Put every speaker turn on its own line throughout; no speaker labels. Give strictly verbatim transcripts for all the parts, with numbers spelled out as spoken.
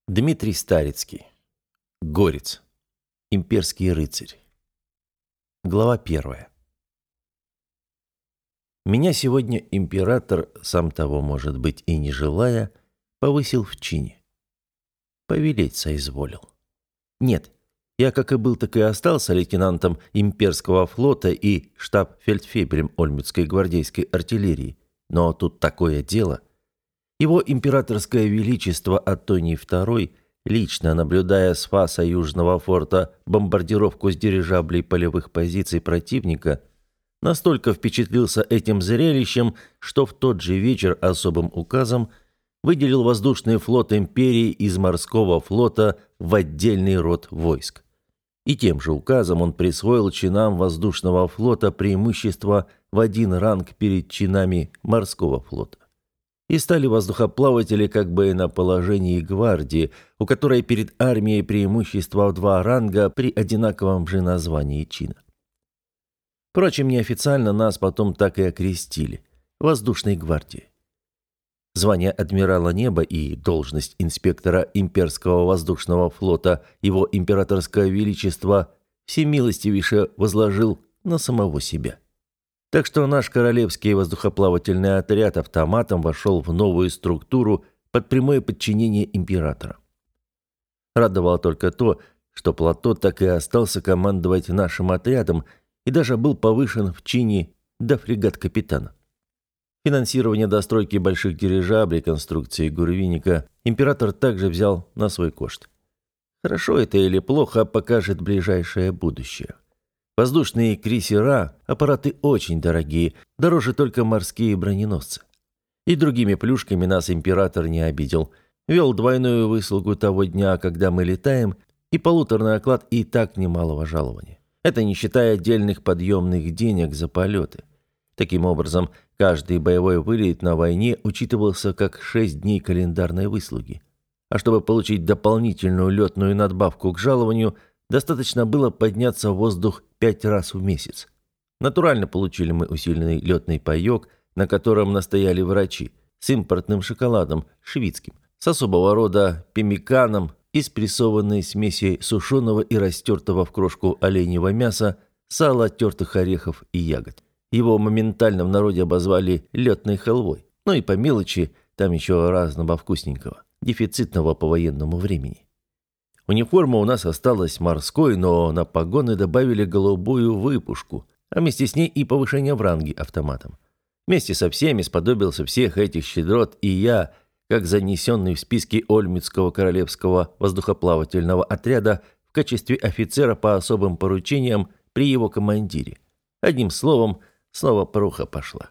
Дмитрий Старицкий. Горец. Имперский рыцарь. Глава первая. Меня сегодня император, сам того, может быть, и не желая, повысил в чине. Повелеть соизволил. Нет, я как и был, так и остался лейтенантом имперского флота и штаб-фельдфебелем Ольмюцкой гвардейской артиллерии. Но тут такое дело. Его императорское величество Антоний второй, лично наблюдая с фаса Южного форта бомбардировку с дирижаблей полевых позиций противника, настолько впечатлился этим зрелищем, что в тот же вечер особым указом выделил воздушный флот империи из морского флота в отдельный род войск. И тем же указом он присвоил чинам воздушного флота преимущество в один ранг перед чинами морского флота. И стали воздухоплаватели как бы на положении гвардии, у которой перед армией преимущество в два ранга при одинаковом же названии чина. Впрочем, неофициально нас потом так и окрестили – воздушной гвардией. Звание адмирала неба и должность инспектора имперского воздушного флота его императорское величество всемилостивейше возложил на самого себя. Так что наш королевский воздухоплавательный отряд автоматом вошел в новую структуру под прямое подчинение императора. Радовало только то, что Плато так и остался командовать нашим отрядом и даже был повышен в чине до фрегат-капитана. Финансирование достройки больших дирижаблей конструкции Гурвинника император также взял на свой кошт. Хорошо это или плохо, покажет ближайшее будущее. Воздушные крейсера – аппараты очень дорогие, дороже только морские броненосцы. И другими плюшками нас император не обидел. Вел двойную выслугу того дня, когда мы летаем, и полуторный оклад и так немалого жалования. Это не считая отдельных подъемных денег за полеты. Таким образом, каждый боевой вылет на войне учитывался как шесть дней календарной выслуги. А чтобы получить дополнительную летную надбавку к жалованию, достаточно было подняться в воздух пять раз в месяц. Натурально получили мы усиленный летный паёк, на котором настояли врачи, с импортным шоколадом, шведским, с особого рода пеммиканом из прессованной смеси сушеного и растертого в крошку оленьего мяса, сала, тертых орехов и ягод. Его моментально в народе обозвали летной халвой. Ну и по мелочи, там еще разного вкусненького, дефицитного по военному времени. Униформа у нас осталась морской, но на погоны добавили голубую выпушку, а вместе с ней и повышение в ранге автоматом. Вместе со всеми сподобился всех этих щедрот и я, как занесенный в списки Ольмюцкого королевского воздухоплавательного отряда в качестве офицера по особым поручениям при его командире. Одним словом, снова поруха пошла.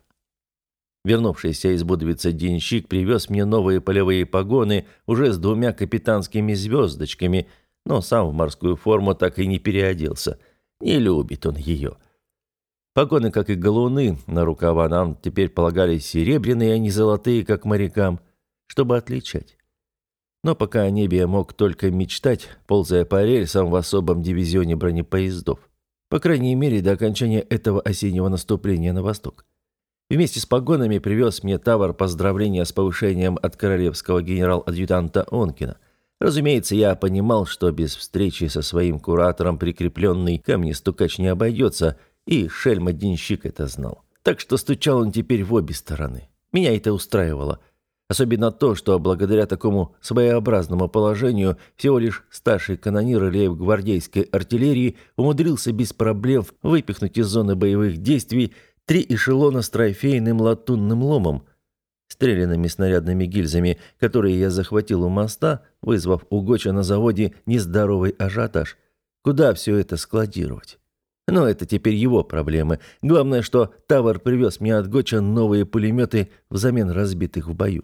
Вернувшийся из Будвица денщик привез мне новые полевые погоны уже с двумя капитанскими звездочками, но сам в морскую форму так и не переоделся. Не любит он ее. Погоны, как и галуны, на рукава нам теперь полагались серебряные, а не золотые, как морякам, чтобы отличать. Но пока о небе я мог только мечтать, ползая по рельсам в особом дивизионе бронепоездов. По крайней мере, до окончания этого осеннего наступления на восток. Вместе с погонами привез мне Тавр поздравления с повышением от королевского генерал-адъютанта Онкина. Разумеется, я понимал, что без встречи со своим куратором прикрепленный ко мне стукач не обойдется, и шельма-денщик это знал. Так что стучал он теперь в обе стороны. Меня это устраивало. Особенно то, что благодаря такому своеобразному положению всего лишь старший канонир лейб-гвардейской артиллерии умудрился без проблем выпихнуть из зоны боевых действий три эшелона с трофейным латунным ломом, стрелянными снарядными гильзами, которые я захватил у моста, вызвав у Гоча на заводе нездоровый ажиотаж. Куда все это складировать? Но это теперь его проблемы. Главное, что Тавр привез мне от Гоча новые пулеметы взамен разбитых в бою.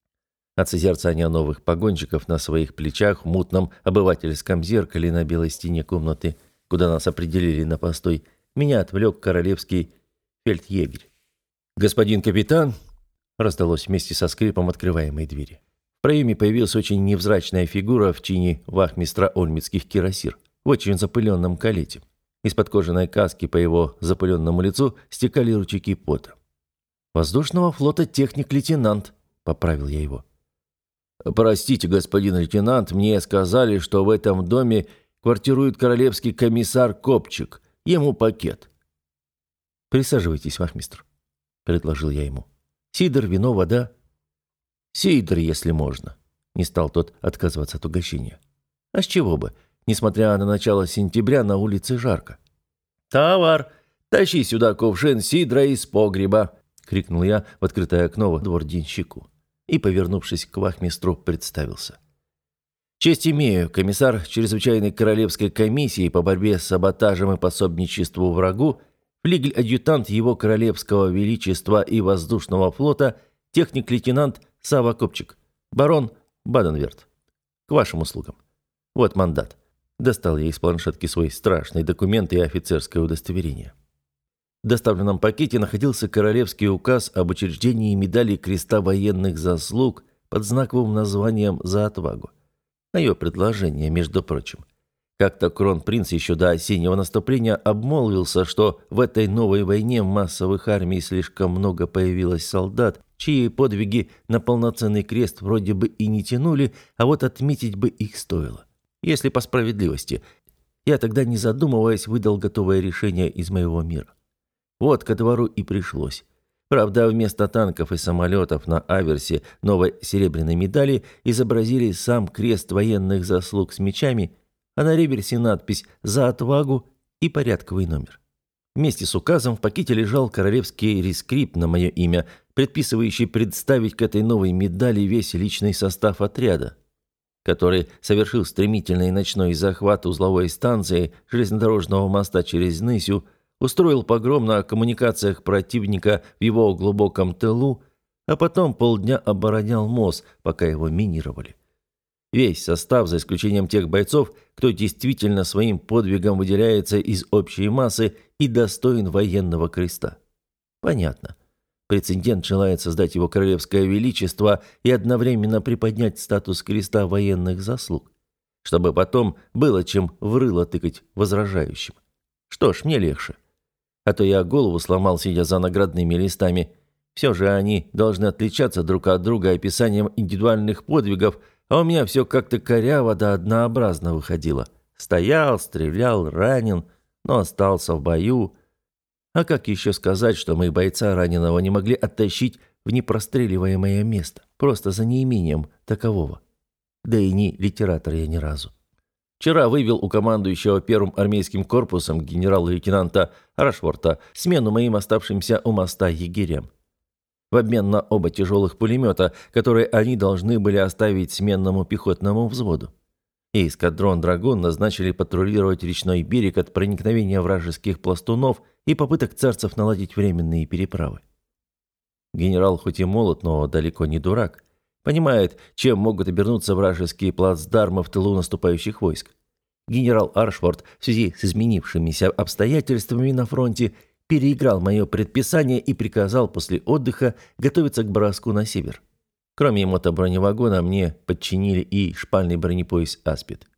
От созерцания новых погонщиков на своих плечах в мутном обывательском зеркале на белой стене комнаты, куда нас определили на постой, меня отвлек королевский фельдъегерь. «Господин капитан!» — раздалось вместе со скрипом открываемой двери. В проеме появилась очень невзрачная фигура в чине вахмистра ольмицких кирасир в очень запыленном калете. Из-под кожаной каски по его запыленному лицу стекали ручейки пота. «Воздушного флота техник-лейтенант», — поправил я его. «Простите, господин лейтенант, мне сказали, что в этом доме квартирует королевский комиссар Копчик. Ему пакет». «Присаживайтесь, вахмистр», — предложил я ему. «Сидр, вино, вода». «Сидр, если можно», — не стал тот отказываться от угощения. «А с чего бы? Несмотря на начало сентября, на улице жарко». «Товар! Тащи сюда кувшин сидра из погреба!» — крикнул я в открытое окно во двор денщику и, повернувшись к вахмистру, представился. «Честь имею, комиссар чрезвычайной королевской комиссии по борьбе с саботажем и пособничеству врагу, флигель-адъютант его королевского величества и воздушного флота, техник-лейтенант Сава Копчик, барон Баденверт. К вашим услугам. Вот мандат». Достал я из планшетки свой страшный документ и офицерское удостоверение. В доставленном пакете находился королевский указ об учреждении медали Креста военных заслуг под знаковым названием «За отвагу». Мое предложение, между прочим. Как-то кронпринц еще до осеннего наступления обмолвился, что в этой новой войне в массовых армий слишком много появилось солдат, чьи подвиги на полноценный крест вроде бы и не тянули, а вот отметить бы их стоило. Если по справедливости. Я тогда, не задумываясь, выдал готовое решение из моего мира. Вот ко двору и пришлось. Правда, вместо танков и самолетов на аверсе новой серебряной медали изобразили сам крест военных заслуг с мечами, а на реверсе надпись «За отвагу» и порядковый номер. Вместе с указом в пакете лежал королевский рескрипт на мое имя, предписывающий представить к этой новой медали весь личный состав отряда, который совершил стремительный ночной захват узловой станции железнодорожного моста через Нысю, устроил погром на коммуникациях противника в его глубоком тылу, а потом полдня оборонял мост, пока его минировали. Весь состав, за исключением тех бойцов, кто действительно своим подвигом выделяется из общей массы и достоин военного креста. Понятно. Прецедент желает создать его королевское величество и одновременно приподнять статус креста военных заслуг, чтобы потом было чем в рыло тыкать возражающим. Что ж, мне легче. А то я голову сломал, сидя за наградными листами. Все же они должны отличаться друг от друга описанием индивидуальных подвигов, а у меня все как-то коряво да однообразно выходило. Стоял, стрелял, ранен, но остался в бою. А как еще сказать, что мы бойца раненого не могли оттащить в непростреливаемое место, просто за неимением такового? Да и не литератор я ни разу. Вчера вывел у командующего первым армейским корпусом генерала-лейтенанта Рашфорта смену моим оставшимся у моста егерям. В обмен на оба тяжелых пулемета, которые они должны были оставить сменному пехотному взводу. И эскадрон «Драгун» назначили патрулировать речной берег от проникновения вражеских пластунов и попыток царцев наладить временные переправы. Генерал хоть и молод, но далеко не дурак. Понимает, чем могут обернуться вражеские плацдармы в тылу наступающих войск. Генерал Аршфорд в связи с изменившимися обстоятельствами на фронте переиграл мое предписание и приказал после отдыха готовиться к броску на север. Кроме мотоброневагона мне подчинили и шпальный бронепояс «Аспид».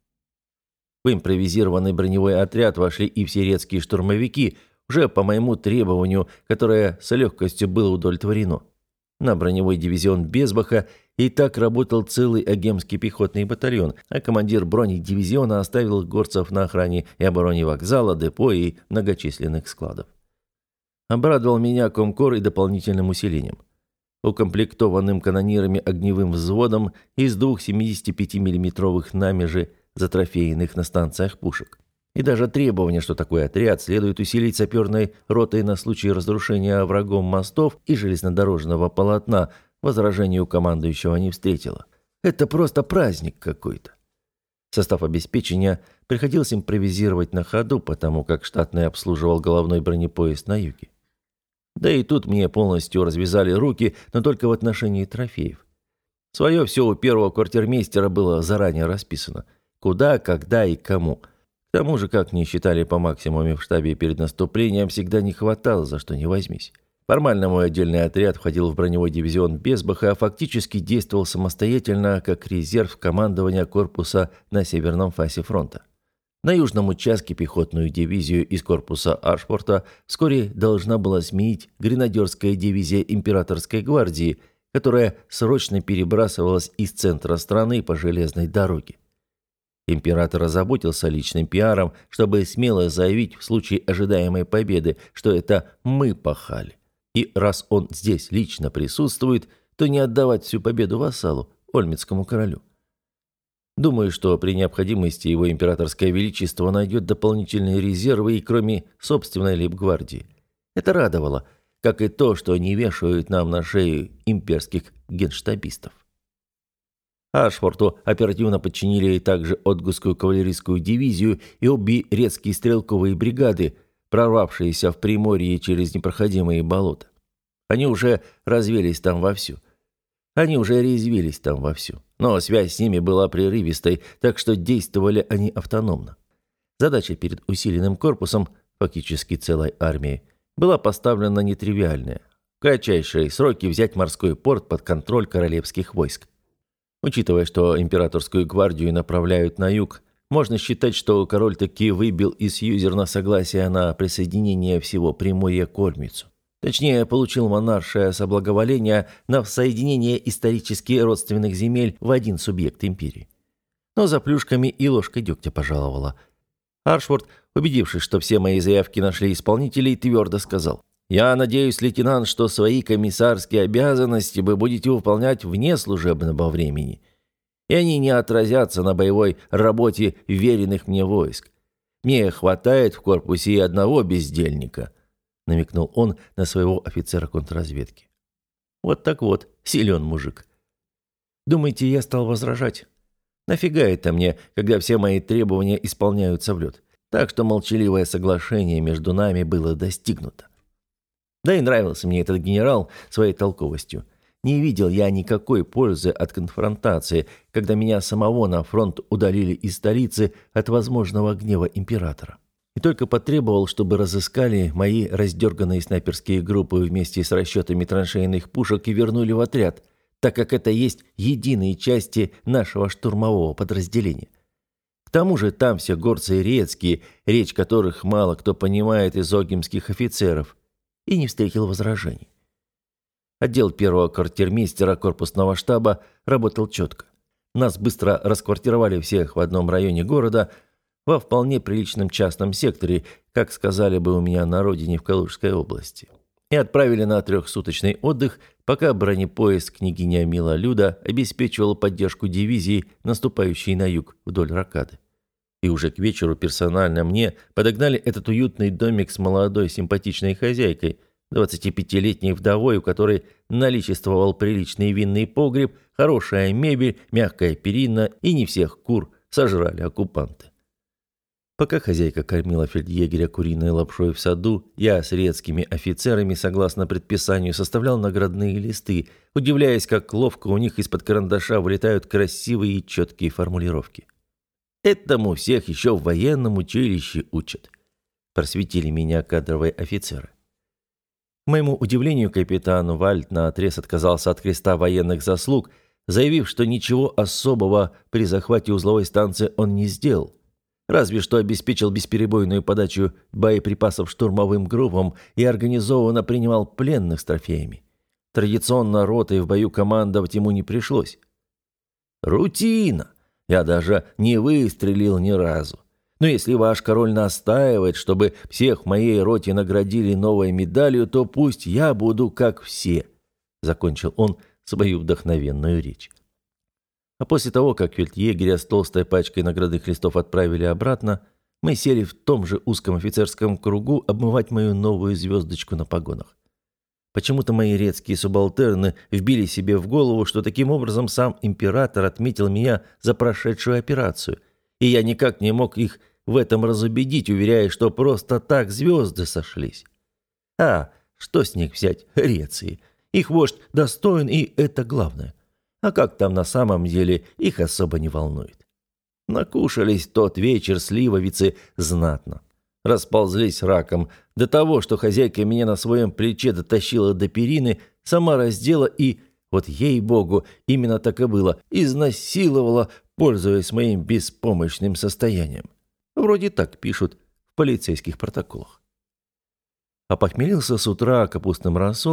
В импровизированный броневой отряд вошли и все редские штурмовики, уже по моему требованию, которое с легкостью было удовлетворено. На броневой дивизион Безбаха и так работал целый агемский пехотный батальон, а командир бронедивизиона оставил горцев на охране и обороне вокзала, депо и многочисленных складов. Обрадовал меня комкор и дополнительным усилением. Укомплектованным канонирами огневым взводом из двух семидесятипятимиллиметровых намежи, затрофейных на станциях пушек. И даже требование, что такой отряд следует усилить саперной ротой на случай разрушения врагом мостов и железнодорожного полотна, возражению командующего не встретило. Это просто праздник какой-то. Состав обеспечения приходилось импровизировать на ходу, потому как штатный обслуживал головной бронепоезд на юге. Да и тут мне полностью развязали руки, но только в отношении трофеев. Свое все у первого квартирмейстера было заранее расписано. Куда, когда и кому. К тому же, как мне считали по максимуму в штабе перед наступлением, всегда не хватало, за что не возьмись. Формально мой отдельный отряд входил в броневой дивизион Безбаха, а фактически действовал самостоятельно, как резерв командования корпуса на северном фасе фронта. На южном участке пехотную дивизию из корпуса Аршфорта вскоре должна была сменить гренадерская дивизия императорской гвардии, которая срочно перебрасывалась из центра страны по железной дороге. Император озаботился личным пиаром, чтобы смело заявить в случае ожидаемой победы, что это мы пахали. И раз он здесь лично присутствует, то не отдавать всю победу вассалу, ольмецкому королю. Думаю, что при необходимости его императорское величество найдет дополнительные резервы и кроме собственной лейб-гвардии. Это радовало, как и то, что не вешают нам на шею имперских генштабистов. Ашфорту оперативно подчинили также Отгусскую кавалерийскую дивизию и обе редские стрелковые бригады, прорвавшиеся в Приморье через непроходимые болота. Они уже развелись там вовсю. Они уже резвились там вовсю. Но связь с ними была прерывистой, так что действовали они автономно. Задача перед усиленным корпусом, фактически целой армией, была поставлена нетривиальная. В кратчайшие сроки взять морской порт под контроль королевских войск. Учитывая, что императорскую гвардию направляют на юг, можно считать, что король таки выбил из Юзерна согласие на присоединение всего Приморья к Ольмицу. Точнее, получил монаршее соблаговоление на соединение исторически родственных земель в один субъект империи. Но за плюшками и ложкой дегтя пожаловала. Ашфорд, убедившись, что все мои заявки нашли исполнителей, твердо сказал: «Я надеюсь, лейтенант, что свои комиссарские обязанности вы будете выполнять вне служебного времени, и они не отразятся на боевой работе веренных мне войск. Мне хватает в корпусе и одного бездельника», — намекнул он на своего офицера контрразведки. Вот так вот, силен мужик. Думаете, я стал возражать? Нафига это мне, когда все мои требования исполняются в лед? Так что молчаливое соглашение между нами было достигнуто. Да и нравился мне этот генерал своей толковостью. Не видел я никакой пользы от конфронтации, когда меня самого на фронт удалили из столицы от возможного гнева императора. И только потребовал, чтобы разыскали мои раздерганные снайперские группы вместе с расчетами траншейных пушек и вернули в отряд, так как это есть единые части нашего штурмового подразделения. К тому же там все горцы редские, речь которых мало кто понимает из огимских офицеров, и не встретил возражений. Отдел первого квартирмейстера корпусного штаба работал четко. Нас быстро расквартировали всех в одном районе города, во вполне приличном частном секторе, как сказали бы у меня на родине в Калужской области, и отправили на трехсуточный отдых, пока бронепоезд княгиня Мила Люда обеспечивал поддержку дивизии, наступающей на юг вдоль рокады. И уже к вечеру персонально мне подогнали этот уютный домик с молодой симпатичной хозяйкой, двадцатипятилетней вдовой, у которой наличествовал приличный винный погреб, хорошая мебель, мягкая перина, и не всех кур сожрали оккупанты. Пока хозяйка кормила фельдъегеря куриной лапшой в саду, я с редскими офицерами, согласно предписанию, составлял наградные листы, удивляясь, как ловко у них из-под карандаша вылетают красивые и четкие формулировки. Этому всех еще в военном училище учат. Просветили меня кадровые офицеры. К моему удивлению, капитан Вальд наотрез отказался от креста военных заслуг, заявив, что ничего особого при захвате узловой станции он не сделал. Разве что обеспечил бесперебойную подачу боеприпасов штурмовым группам и организованно принимал пленных с трофеями. Традиционно ротой в бою командовать ему не пришлось. Рутина. Я даже не выстрелил ни разу. Но если ваш король настаивает, чтобы всех в моей роте наградили новой медалью, то пусть я буду как все», — закончил он свою вдохновенную речь. А после того, как фельдъегеря с толстой пачкой наградных листов отправили обратно, мы сели в том же узком офицерском кругу обмывать мою новую звездочку на погонах. Почему-то мои редские субалтерны вбили себе в голову, что таким образом сам император отметил меня за прошедшую операцию, и я никак не мог их в этом разубедить, уверяя, что просто так звезды сошлись. А, что с них взять, реции? Их вождь достоин, и это главное. А как там на самом деле, их особо не волнует. Накушались тот вечер сливовицы знатно. Расползлись раком до того, что хозяйка меня на своем плече дотащила до перины, сама раздела и, вот ей-богу, именно так и было, изнасиловала, пользуясь моим беспомощным состоянием. Вроде так пишут в полицейских протоколах. Опохмелился с утра капустным рассолом,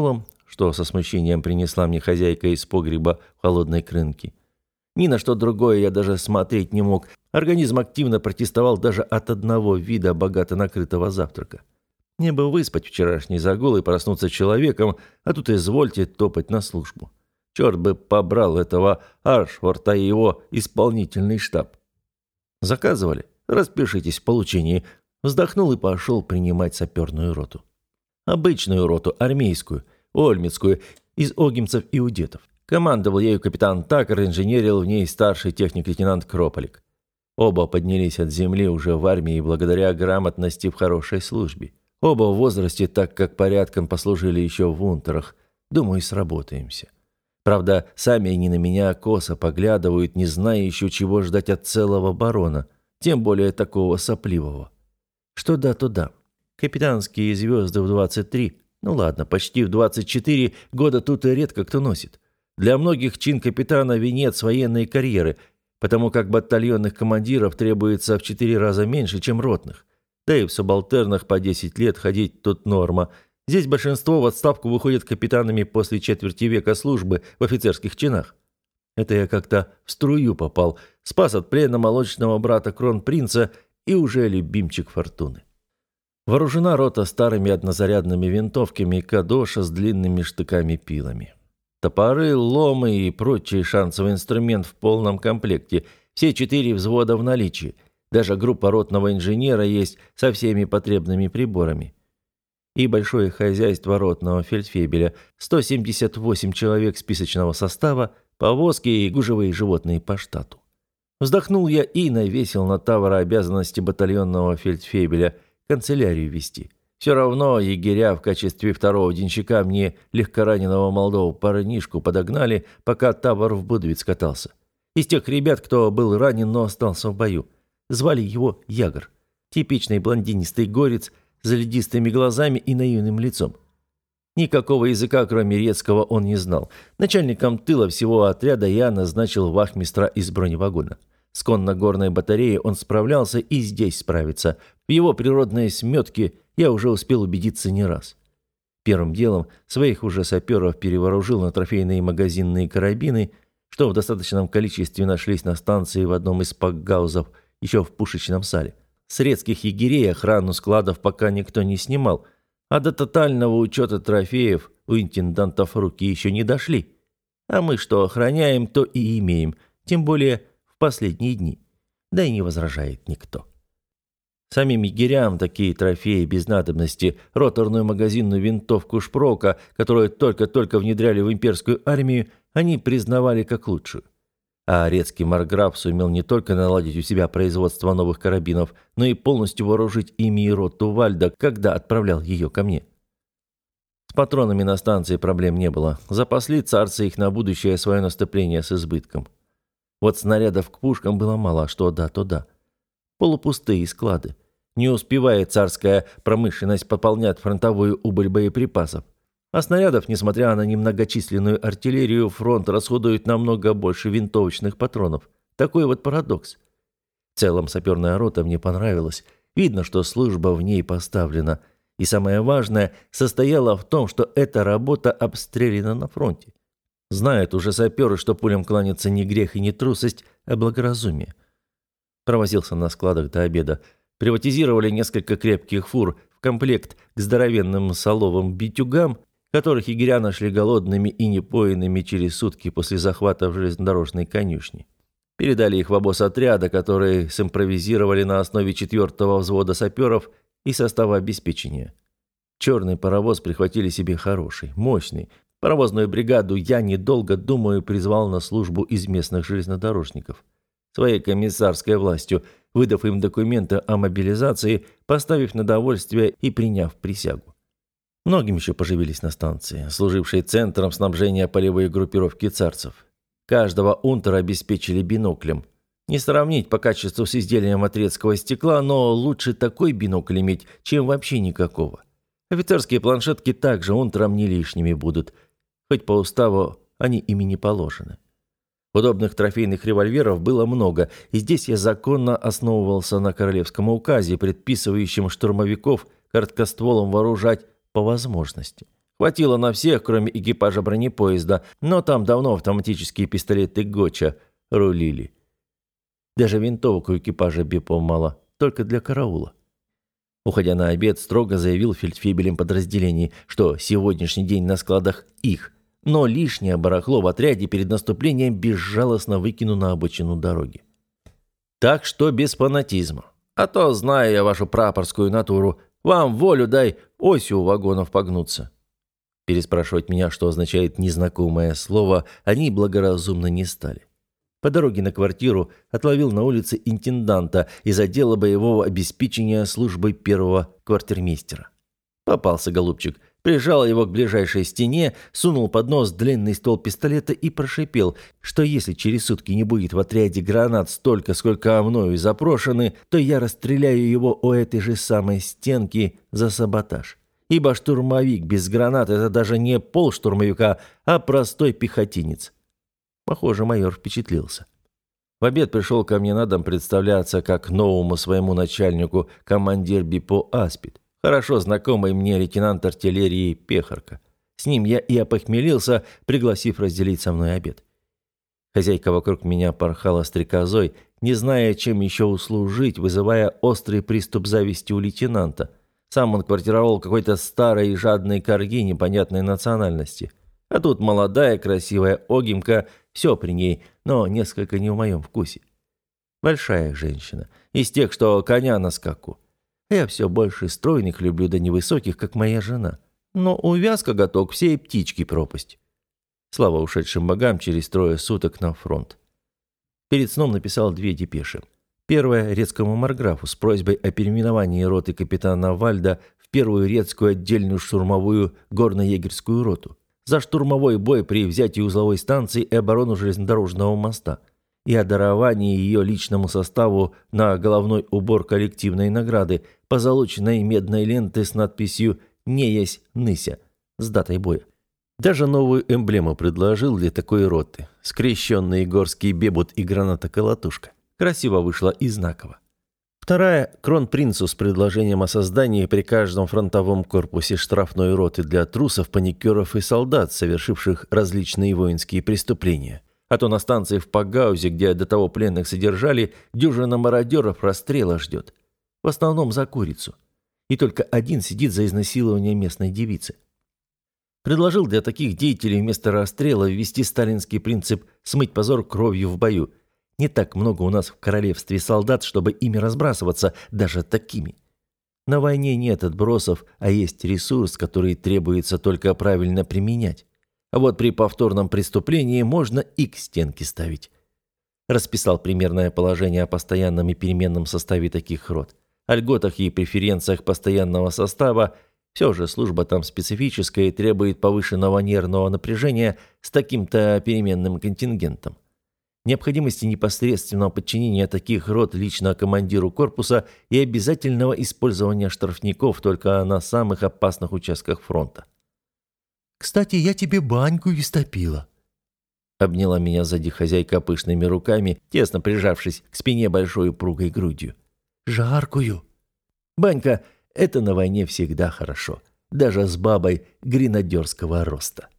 что со смущением принесла мне хозяйка из погреба в холодной крынке. Ни на что другое я даже смотреть не мог. Организм активно протестовал даже от одного вида богато накрытого завтрака. Мне бы выспать вчерашний загул и проснуться человеком, а тут извольте топать на службу. Черт бы побрал этого Аршфорта и его исполнительный штаб. Заказывали? Распишитесь в получении. Вздохнул и пошел принимать саперную роту. Обычную роту, армейскую, ольмецкую, из огимцев и удетов. Командовал ею капитан Такер, инженерил в ней старший техник-лейтенант Крополик. Оба поднялись от земли уже в армии благодаря грамотности в хорошей службе. Оба в возрасте, так как порядком послужили еще в унтерах. Думаю, сработаемся. Правда, сами они на меня косо поглядывают, не зная еще, чего ждать от целого барона, тем более такого сопливого. Что да, то да. Капитанские звезды в двадцать три, ну ладно, почти в двадцать четыре года тут и редко кто носит. Для многих чин капитана – венец военной карьеры, потому как батальонных командиров требуется в четыре раза меньше, чем ротных. Да и в субалтернах по десять лет ходить тут норма. Здесь большинство в отставку выходят капитанами после четверти века службы в офицерских чинах. Это я как-то в струю попал, спас от плена молочного брата кронпринца и уже любимчик фортуны. Вооружена рота старыми однозарядными винтовками Кадоша с длинными штыками-пилами. Топоры, ломы и прочий шансовый инструмент в полном комплекте. Все четыре взвода в наличии. Даже группа ротного инженера есть со всеми потребными приборами. И большое хозяйство ротного фельдфебеля. сто семьдесят восемь человек списочного состава, повозки и гужевые животные по штату. Вздохнул я и навесил на Тавра обязанности батальонного фельдфебеля канцелярию вести. Все равно егеря в качестве второго денщика мне легкораненого молодого парнишку подогнали, пока Тавр в Будвиц катался. Из тех ребят, кто был ранен, но остался в бою. Звали его Ягор. Типичный блондинистый горец с ледистыми глазами и наивным лицом. Никакого языка, кроме редского, он не знал. Начальником тыла всего отряда я назначил вахмистра из броневагона. С конно-горной батареей он справлялся и здесь справится. В его природной сметке я уже успел убедиться не раз. Первым делом своих уже саперов перевооружил на трофейные магазинные карабины, что в достаточном количестве нашлись на станции в одном из пакгаузов, еще в пушечном сале. С редских егерей охрану складов пока никто не снимал, а до тотального учета трофеев у интендантов руки еще не дошли. А мы что охраняем, то и имеем, тем более в последние дни. Да и не возражает никто. Самим егерям такие трофеи без надобности, роторную магазинную винтовку Шпрока, которую только-только внедряли в имперскую армию, они признавали как лучшую. А редский марграф сумел не только наладить у себя производство новых карабинов, но и полностью вооружить ими и роту Вальда, когда отправлял ее ко мне. С патронами на станции проблем не было. Запасли царцы их на будущее свое наступление с избытком. Вот снарядов к пушкам было мало, что да, то да. Полупустые склады. Не успевает царская промышленность пополнять фронтовую убыль боеприпасов. А снарядов, несмотря на немногочисленную артиллерию, фронт расходует намного больше винтовочных патронов. Такой вот парадокс. В целом саперная рота мне понравилась. Видно, что служба в ней поставлена. И самое важное состояло в том, что эта работа обстреляна на фронте. Знают уже саперы, что пулям кланяться не грех и не трусость, а благоразумие. Провозился на складах до обеда. Приватизировали несколько крепких фур в комплект к здоровенным соловым битюгам, которых егеря нашли голодными и непоенными через сутки после захвата в железнодорожной конюшне. Передали их в обоз отряда, который симпровизировали на основе четвертого взвода саперов и состава обеспечения. Черный паровоз прихватили себе хороший, мощный. Паровозную бригаду я, недолго думаю, призвал на службу из местных железнодорожников. Своей комиссарской властью, выдав им документы о мобилизации, поставив на довольствие и приняв присягу. Многим еще поживились на станции, служившей центром снабжения полевой группировки царцев. Каждого унтера обеспечили биноклем. Не сравнить по качеству с изделием от редского стекла, но лучше такой бинокль иметь, чем вообще никакого. Офицерские планшетки также унтерам не лишними будут, хоть по уставу они ими не положены. Удобных трофейных револьверов было много, и здесь я законно основывался на королевском указе, предписывающем штурмовиков короткостволом вооружать по возможности. Хватило на всех, кроме экипажа бронепоезда, но там давно автоматические пистолеты «Гоча» рулили. Даже винтовок у экипажа Бепо мало, только для караула. Уходя на обед, строго заявил фельдфебелем подразделений, что сегодняшний день на складах их, но лишнее барахло в отряде перед наступлением безжалостно выкину на обочину дороги. Так что без фанатизма. А то, зная я вашу прапорскую натуру, вам волю дай осью у вагонов погнуться. Переспрашивать меня, что означает незнакомое слово, они благоразумно не стали. По дороге на квартиру отловил на улице интенданта из отдела боевого обеспечения службы первого квартирмейстера. Попался голубчик, прижал его к ближайшей стене, сунул под нос длинный ствол пистолета и прошипел, что если через сутки не будет в отряде гранат столько, сколько мною запрошены, то я расстреляю его у этой же самой стенки за саботаж. Ибо штурмовик без гранат – это даже не полштурмовика, а простой пехотинец. Похоже, майор впечатлился. В обед пришел ко мне на дом представляться как новому своему начальнику командир Бепо Аспид, хорошо знакомый мне лейтенант артиллерии Пехарка. С ним я и опохмелился, пригласив разделить со мной обед. Хозяйка вокруг меня порхала стрекозой, не зная, чем еще услужить, вызывая острый приступ зависти у лейтенанта. Сам он квартировал в какой-то старой и жадной корги непонятной национальности. А тут молодая, красивая Огимка, все при ней, но несколько не в моем вкусе. Большая женщина, из тех, что коня на скаку. Я все больше стройных люблю, да невысоких, как моя жена. Но увяз коготок всей птички пропасть. Слава ушедшим богам, через трое суток на фронт. Перед сном написал две депеши. Первая – Рецкому марграфу с просьбой о переименовании роты капитана Вальда в первую Рецкую отдельную штурмовую горно-егерскую роту за штурмовой бой при взятии узловой станции и оборону железнодорожного моста и о даровании ее личному составу на головной убор коллективной награды, позолоченной медной ленты с надписью «Неясь Ныся» с датой боя. Даже новую эмблему предложил для такой роты – скрещенный горский бебут и граната-колотушка. Красиво вышло и знаково. Вторая – кронпринцу с предложением о создании при каждом фронтовом корпусе штрафной роты для трусов, паникеров и солдат, совершивших различные воинские преступления. А то на станции в Пагаузе, где до того пленных содержали, дюжина мародеров расстрела ждет. В основном за курицу. И только один сидит за изнасилование местной девицы. Предложил для таких деятелей вместо расстрела ввести сталинский принцип «смыть позор кровью в бою». Не так много у нас в королевстве солдат, чтобы ими разбрасываться, даже такими. На войне нет отбросов, а есть ресурс, который требуется только правильно применять. А вот при повторном преступлении можно и к стенке ставить. Расписал примерное положение о постоянном и переменном составе таких рот. О льготах и преференциях постоянного состава. Все же служба там специфическая и требует повышенного нервного напряжения с таким-то переменным контингентом. Необходимости непосредственного подчинения таких рот лично командиру корпуса и обязательного использования штрафников только на самых опасных участках фронта.
«Кстати, я тебе баньку истопила», —
обняла меня сзади хозяйка пышными руками, тесно прижавшись к спине большой упругой грудью.
«Жаркую».
Банька — это на войне всегда хорошо, даже с бабой гренадерского роста.